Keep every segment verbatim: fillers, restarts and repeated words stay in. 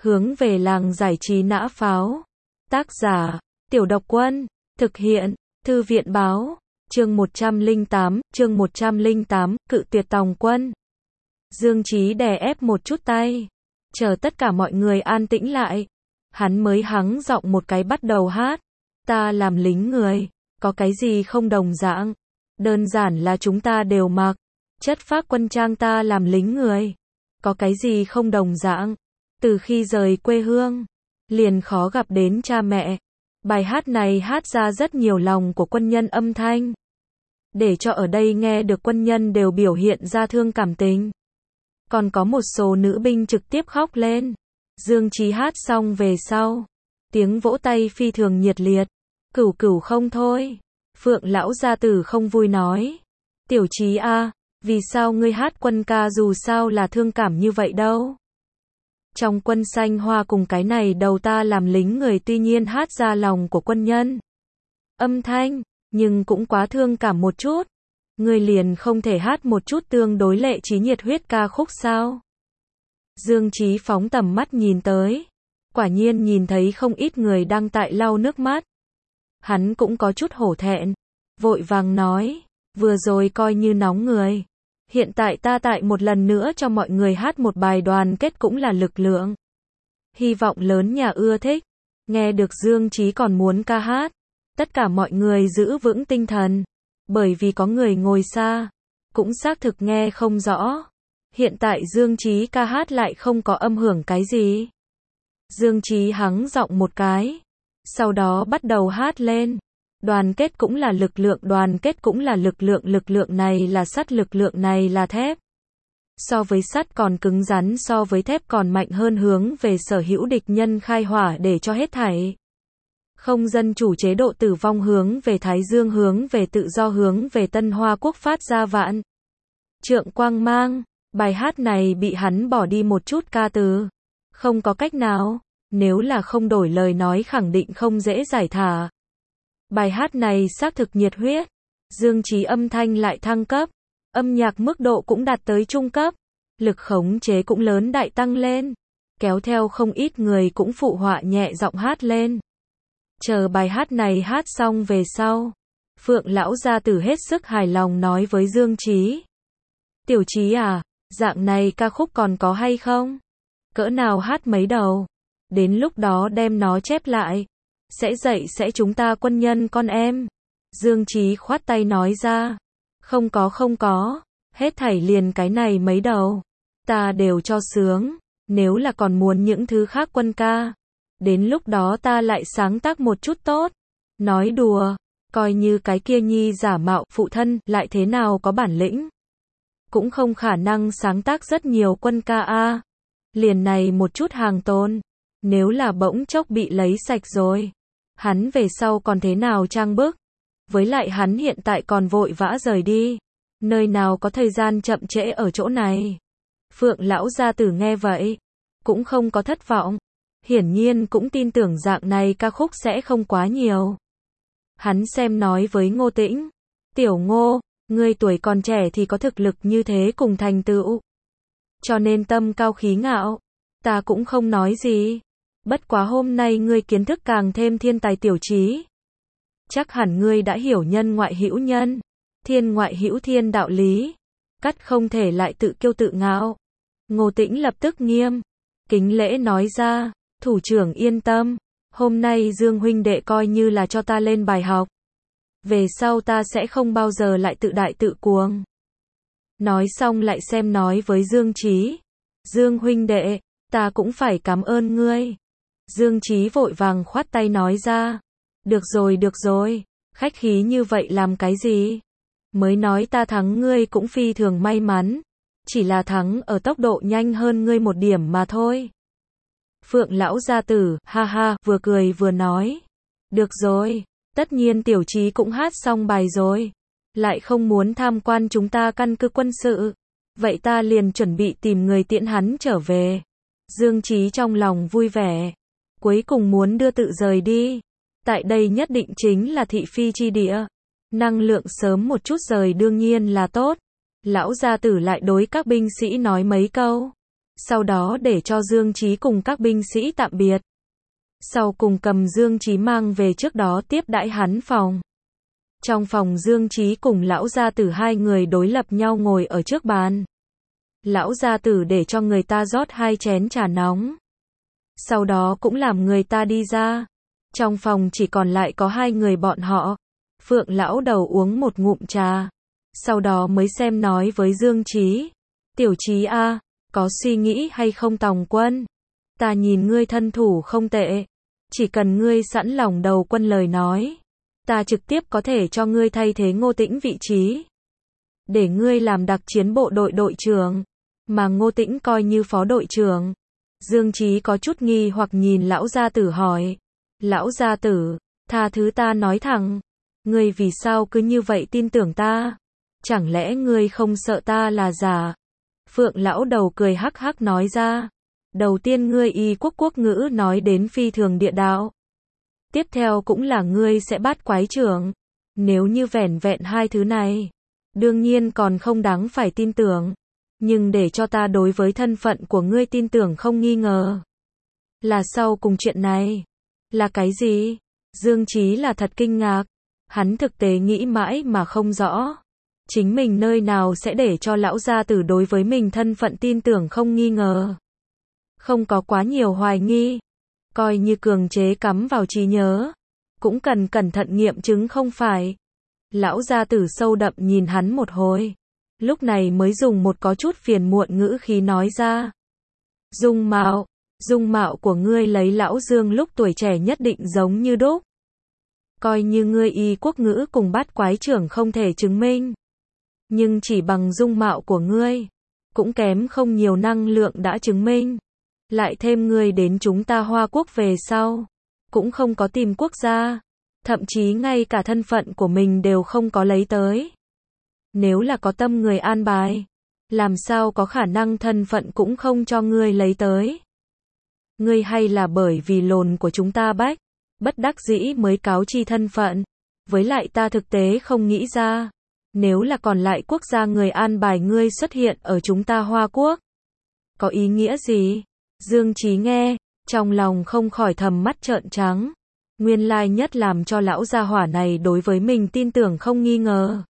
Hướng về làng giải trí nã pháo. Tác giả, Tiểu Độc Quân. Thực hiện, Thư viện báo. Chương một trăm lẻ tám, chương một trăm lẻ tám, cự tuyệt tòng quân. Dương Chí đè ép một chút tay. Chờ tất cả mọi người an tĩnh lại. Hắn mới hắng giọng một cái bắt đầu hát. Ta làm lính người, có cái gì không đồng dạng. Đơn giản là chúng ta đều mặc chất phác quân trang, ta làm lính người. Có cái gì không đồng dạng. Từ khi rời quê hương, liền khó gặp đến cha mẹ. Bài hát này hát ra rất nhiều lòng của quân nhân âm thanh. Để cho ở đây nghe được quân nhân đều biểu hiện ra thương cảm tình. Còn có một số nữ binh trực tiếp khóc lên. Dương Chí hát xong về sau. Tiếng vỗ tay phi thường nhiệt liệt. Cửu cửu không thôi. Phượng lão gia tử không vui nói. Tiểu Chí a, vì sao ngươi hát quân ca dù sao là thương cảm như vậy đâu. Trong quân xanh hoa cùng cái này đầu ta làm lính người tuy nhiên hát ra lòng của quân nhân. Âm thanh, nhưng cũng quá thương cảm một chút. Ngươi liền không thể hát một chút tương đối lệ trí nhiệt huyết ca khúc sao? Dương Chí phóng tầm mắt nhìn tới. Quả nhiên nhìn thấy không ít người đang tại lau nước mắt. Hắn cũng có chút hổ thẹn. Vội vàng nói, vừa rồi coi như nóng người. Hiện tại ta tại một lần nữa cho mọi người hát một bài đoàn kết cũng là lực lượng. Hy vọng lớn nhà ưa thích. Nghe được Dương Chí còn muốn ca hát. Tất cả mọi người giữ vững tinh thần. Bởi vì có người ngồi xa. Cũng xác thực nghe không rõ. Hiện tại Dương Chí ca hát lại không có âm hưởng cái gì. Dương Chí hắng giọng một cái. Sau đó bắt đầu hát lên. Đoàn kết cũng là lực lượng, đoàn kết cũng là lực lượng, lực lượng này là sắt, lực lượng này là thép. So với sắt còn cứng rắn, so với thép còn mạnh hơn, hướng về sở hữu địch nhân khai hỏa để cho hết thảy. Không dân chủ chế độ tử vong, hướng về Thái Dương, hướng về tự do, hướng về Tân Hoa Quốc phát ra vạn trượng quang mang. Bài hát này bị hắn bỏ đi một chút ca từ. Không có cách nào, nếu là không đổi lời nói khẳng định không dễ giải thả. Bài hát này xác thực nhiệt huyết. Dương Chí âm thanh lại thăng cấp. Âm nhạc mức độ cũng đạt tới trung cấp. Lực khống chế cũng lớn đại tăng lên. Kéo theo không ít người cũng phụ họa nhẹ giọng hát lên. Chờ bài hát này hát xong về sau. Phượng lão gia tử hết sức hài lòng nói với Dương Chí. Tiểu Chí à, dạng này ca khúc còn có hay không? Cỡ nào hát mấy đầu? Đến lúc đó đem nó chép lại. Sẽ dạy sẽ chúng ta quân nhân con em. Dương Chí khoát tay nói ra. Không có không có. Hết thảy liền cái này mấy đầu. Ta đều cho sướng. Nếu là còn muốn những thứ khác quân ca. Đến lúc đó ta lại sáng tác một chút tốt. Nói đùa. Coi như cái kia nhi giả mạo phụ thân lại thế nào có bản lĩnh. Cũng không khả năng sáng tác rất nhiều quân ca a. Liền này một chút hàng tồn. Nếu là bỗng chốc bị lấy sạch rồi. Hắn về sau còn thế nào trang bức. Với lại hắn hiện tại còn vội vã rời đi. Nơi nào có thời gian chậm trễ ở chỗ này. Phượng lão gia tử nghe vậy. Cũng không có thất vọng. Hiển nhiên cũng tin tưởng dạng này ca khúc sẽ không quá nhiều. Hắn xem nói với Ngô Tĩnh. Tiểu Ngô, ngươi tuổi còn trẻ thì có thực lực như thế cùng thành tựu. Cho nên tâm cao khí ngạo. Ta cũng không nói gì. Bất quá hôm nay ngươi kiến thức càng thêm thiên tài Tiểu Chí. Chắc hẳn ngươi đã hiểu nhân ngoại hữu nhân. Thiên ngoại hữu thiên đạo lý. Cắt không thể lại tự kiêu tự ngạo. Ngô Tĩnh lập tức nghiêm. Kính lễ nói ra. Thủ trưởng yên tâm. Hôm nay Dương huynh đệ coi như là cho ta lên bài học. Về sau ta sẽ không bao giờ lại tự đại tự cuồng. Nói xong lại xem nói với Dương Chí. Dương huynh đệ, ta cũng phải cảm ơn ngươi. Dương Chí vội vàng khoát tay nói ra. Được rồi được rồi, khách khí như vậy làm cái gì? Mới nói ta thắng ngươi cũng phi thường may mắn. Chỉ là thắng ở tốc độ nhanh hơn ngươi một điểm mà thôi. Phượng lão gia tử, ha ha, vừa cười vừa nói. Được rồi, tất nhiên Tiểu Chí cũng hát xong bài rồi. Lại không muốn tham quan chúng ta căn cứ quân sự. Vậy ta liền chuẩn bị tìm người tiễn hắn trở về. Dương Chí trong lòng vui vẻ. Cuối cùng muốn đưa tự rời đi. Tại đây nhất định chính là thị phi chi địa. Năng lượng sớm một chút rời đương nhiên là tốt. Lão gia tử lại đối các binh sĩ nói mấy câu. sau đó để cho Dương Chí cùng các binh sĩ tạm biệt. Sau cùng cầm Dương Chí mang về trước đó tiếp đãi hắn phòng. Trong phòng Dương Chí cùng lão gia tử hai người đối lập nhau ngồi ở trước bàn. Lão gia tử để cho người ta rót hai chén trà nóng. Sau đó cũng làm người ta đi ra. Trong phòng chỉ còn lại có hai người bọn họ. Phượng lão đầu uống một ngụm trà. Sau đó mới xem nói với Dương Chí. Tiểu Chí a, có suy nghĩ hay không Tòng Quân? Ta nhìn ngươi thân thủ không tệ. Chỉ cần ngươi sẵn lòng đầu quân lời nói. Ta trực tiếp có thể cho ngươi thay thế Ngô Tĩnh vị trí. Để ngươi làm đặc chiến bộ đội đội trưởng. Mà Ngô Tĩnh coi như phó đội trưởng. Dương Chí có chút nghi hoặc nhìn lão gia tử hỏi. Lão gia tử, tha thứ ta nói thẳng. Ngươi vì sao cứ như vậy tin tưởng ta? Chẳng lẽ ngươi không sợ ta là giả? Phượng lão đầu cười hắc hắc nói ra. Đầu tiên ngươi y quốc quốc ngữ nói đến phi thường địa đạo. Tiếp theo cũng là ngươi sẽ bắt quái trưởng. Nếu như vẻn vẹn hai thứ này, đương nhiên còn không đáng phải tin tưởng. Nhưng để cho ta đối với thân phận của ngươi tin tưởng không nghi ngờ. Là sau cùng chuyện này. Là cái gì? Dương Chí là thật kinh ngạc. Hắn thực tế nghĩ mãi mà không rõ. Chính mình nơi nào sẽ để cho lão gia tử đối với mình thân phận tin tưởng không nghi ngờ. Không có quá nhiều hoài nghi. Coi như cường chế cắm vào trí nhớ. Cũng cần cẩn thận nghiệm chứng không phải. Lão gia tử sâu đậm nhìn hắn một hồi. Lúc này mới dùng một có chút phiền muộn ngữ khí nói ra. Dung mạo, dung mạo của ngươi lấy lão Dương lúc tuổi trẻ nhất định giống như đúc. Coi như ngươi y quốc ngữ cùng bát quái trưởng không thể chứng minh. Nhưng chỉ bằng dung mạo của ngươi, cũng kém không nhiều năng lượng đã chứng minh. Lại thêm ngươi đến chúng ta Hoa Quốc về sau, cũng không có tìm quốc gia. Thậm chí ngay cả thân phận của mình đều không có lấy tới. Nếu là có tâm người an bài, làm sao có khả năng thân phận cũng không cho ngươi lấy tới. Ngươi hay là bởi vì lồn của chúng ta bách, bất đắc dĩ mới cáo chi thân phận. Với lại ta thực tế không nghĩ ra, nếu là còn lại quốc gia người an bài ngươi xuất hiện ở chúng ta Hoa Quốc. Có ý nghĩa gì? Dương Chí nghe, trong lòng không khỏi thầm mắt trợn trắng. Nguyên lai nhất làm cho lão gia hỏa này đối với mình tin tưởng không nghi ngờ.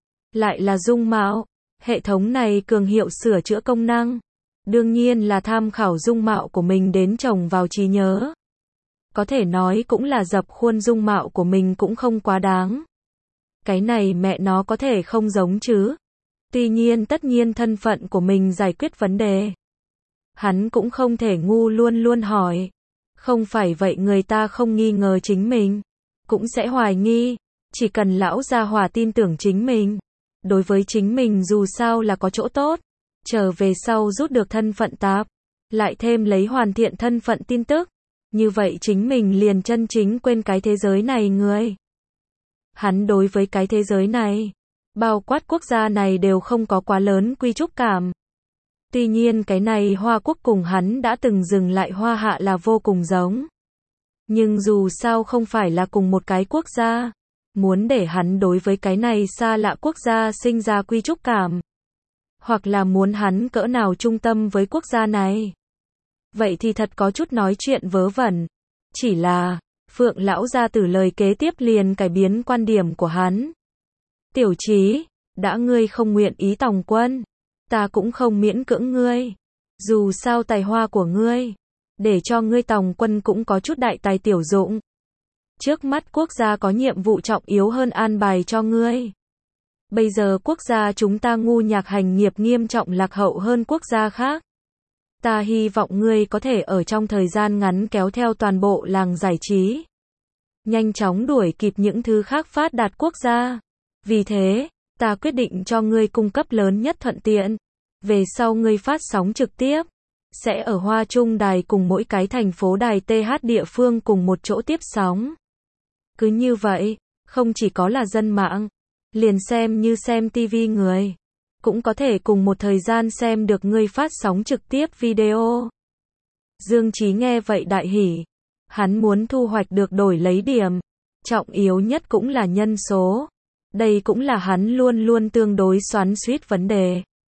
Lại là dung mạo, hệ thống này cường hiệu sửa chữa công năng. Đương nhiên là tham khảo dung mạo của mình đến trồng vào trí nhớ. Có thể nói cũng là dập khuôn dung mạo của mình cũng không quá đáng. Cái này mẹ nó có thể không giống chứ. Tuy nhiên tất nhiên thân phận của mình giải quyết vấn đề. Hắn cũng không thể ngu luôn luôn hỏi. Không phải vậy người ta không nghi ngờ chính mình. Cũng sẽ hoài nghi. Chỉ cần lão gia hỏa tin tưởng chính mình. Đối với chính mình dù sao là có chỗ tốt. Trở về sau rút được thân phận tạp. Lại thêm lấy hoàn thiện thân phận tin tức. Như vậy chính mình liền chân chính quên cái thế giới này người. Hắn đối với cái thế giới này, bao quát quốc gia này đều không có quá lớn quy chúc cảm. Tuy nhiên cái này Hoa Quốc cùng hắn đã từng dừng lại Hoa Hạ là vô cùng giống. Nhưng dù sao không phải là cùng một cái quốc gia. Muốn để hắn đối với cái này xa lạ quốc gia sinh ra quy chúc cảm. Hoặc là muốn hắn cỡ nào trung tâm với quốc gia này. Vậy thì thật có chút nói chuyện vớ vẩn. Chỉ là, Phượng lão gia tử lời kế tiếp liền cải biến quan điểm của hắn. Tiểu Chí, đã ngươi không nguyện ý Tòng Quân, ta cũng không miễn cưỡng ngươi. Dù sao tài hoa của ngươi, để cho ngươi Tòng Quân cũng có chút đại tài tiểu dụng. Trước mắt quốc gia có nhiệm vụ trọng yếu hơn an bài cho ngươi. Bây giờ quốc gia chúng ta ngu nhạc hành nghiệp nghiêm trọng lạc hậu hơn quốc gia khác. Ta hy vọng ngươi có thể ở trong thời gian ngắn kéo theo toàn bộ làng giải trí. Nhanh chóng đuổi kịp những thứ khác phát đạt quốc gia. Vì thế, ta quyết định cho ngươi cung cấp lớn nhất thuận tiện. Về sau ngươi phát sóng trực tiếp. Sẽ ở Hoa Trung đài cùng mỗi cái thành phố đài tê hát địa phương cùng một chỗ tiếp sóng. Cứ như vậy, không chỉ có là dân mạng, liền xem như xem tivi người. Cũng có thể cùng một thời gian xem được ngươi phát sóng trực tiếp video. Dương Chí nghe vậy đại hỉ. Hắn muốn thu hoạch được đổi lấy điểm. Trọng yếu nhất cũng là nhân số. Đây cũng là hắn luôn luôn tương đối xoắn xuýt vấn đề.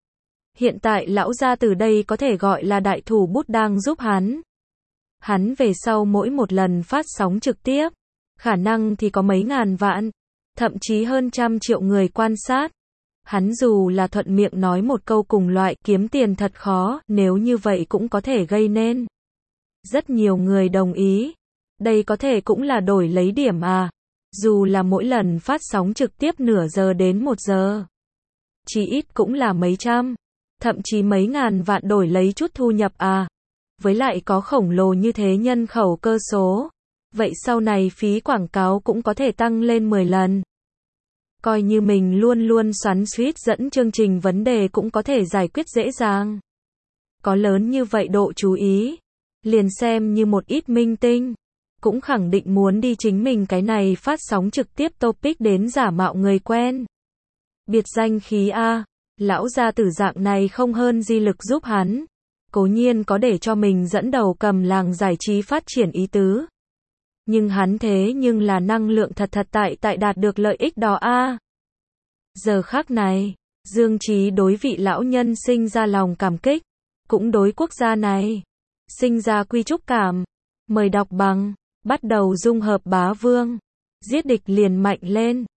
Hiện tại lão gia từ đây có thể gọi là đại thủ bút đang giúp hắn. Hắn về sau mỗi một lần phát sóng trực tiếp, khả năng thì có mấy ngàn vạn, thậm chí hơn trăm triệu người quan sát. Hắn dù là thuận miệng nói một câu cùng loại kiếm tiền thật khó, nếu như vậy cũng có thể gây nên rất nhiều người đồng ý. Đây có thể cũng là đổi lấy điểm à. Dù là mỗi lần phát sóng trực tiếp nửa giờ đến một giờ, chỉ ít cũng là mấy trăm, thậm chí mấy ngàn vạn đổi lấy chút thu nhập à. Với lại có khổng lồ như thế nhân khẩu cơ số, vậy sau này phí quảng cáo cũng có thể tăng lên mười lần. Coi như mình luôn luôn xoắn xuýt dẫn chương trình vấn đề cũng có thể giải quyết dễ dàng. Có lớn như vậy độ chú ý, liền xem như một ít minh tinh, cũng khẳng định muốn đi chính mình cái này phát sóng trực tiếp topic đến giả mạo người quen. Biệt danh khí A, lão gia tử dạng này không hơn di lực giúp hắn. Cố nhiên có để cho mình dẫn đầu cầm làng giải trí phát triển ý tứ. Nhưng hắn thế nhưng là năng lượng thật thật tại tại đạt được lợi ích đó a. Giờ khắc này, Dương Chí đối vị lão nhân sinh ra lòng cảm kích, cũng đối quốc gia này sinh ra quy trúc cảm. Mời đọc bằng, bắt đầu dung hợp bá vương, giết địch liền mạnh lên.